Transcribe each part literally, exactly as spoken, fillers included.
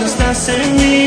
cuando estás en mí.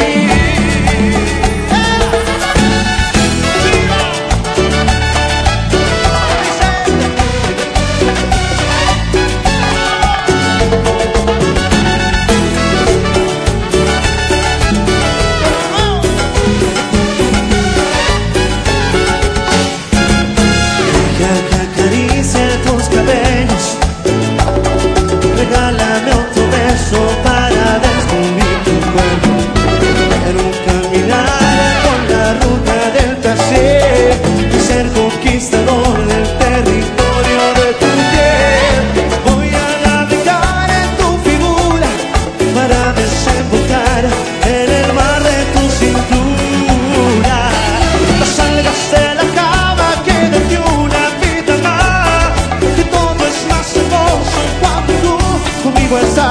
Regálame otro beso para descubrir tu cuerpo. Quiero caminar por la ruta del placer y ser conquistador del territorio de tu piel. Voy a navegar en tu figura para desembocar en el mar de tu cintura. No salgas de la cama, quédate una vida más, que todo es más hermoso cuando tú conmigo está.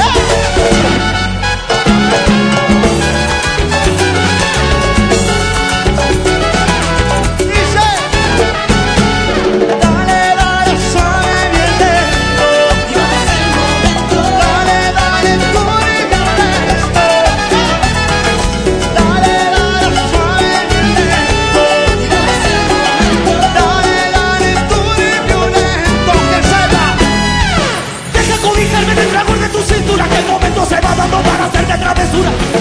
Dice, dale, dale, suave, bien lento. Dale, dale, tú y violento. Dale, dale, suave, bien lento. Dale, dale, tú y violento. Que sepa. Deja cobijarme en el fragor de tu cintura, que el momento se va dando para hacer de travesura.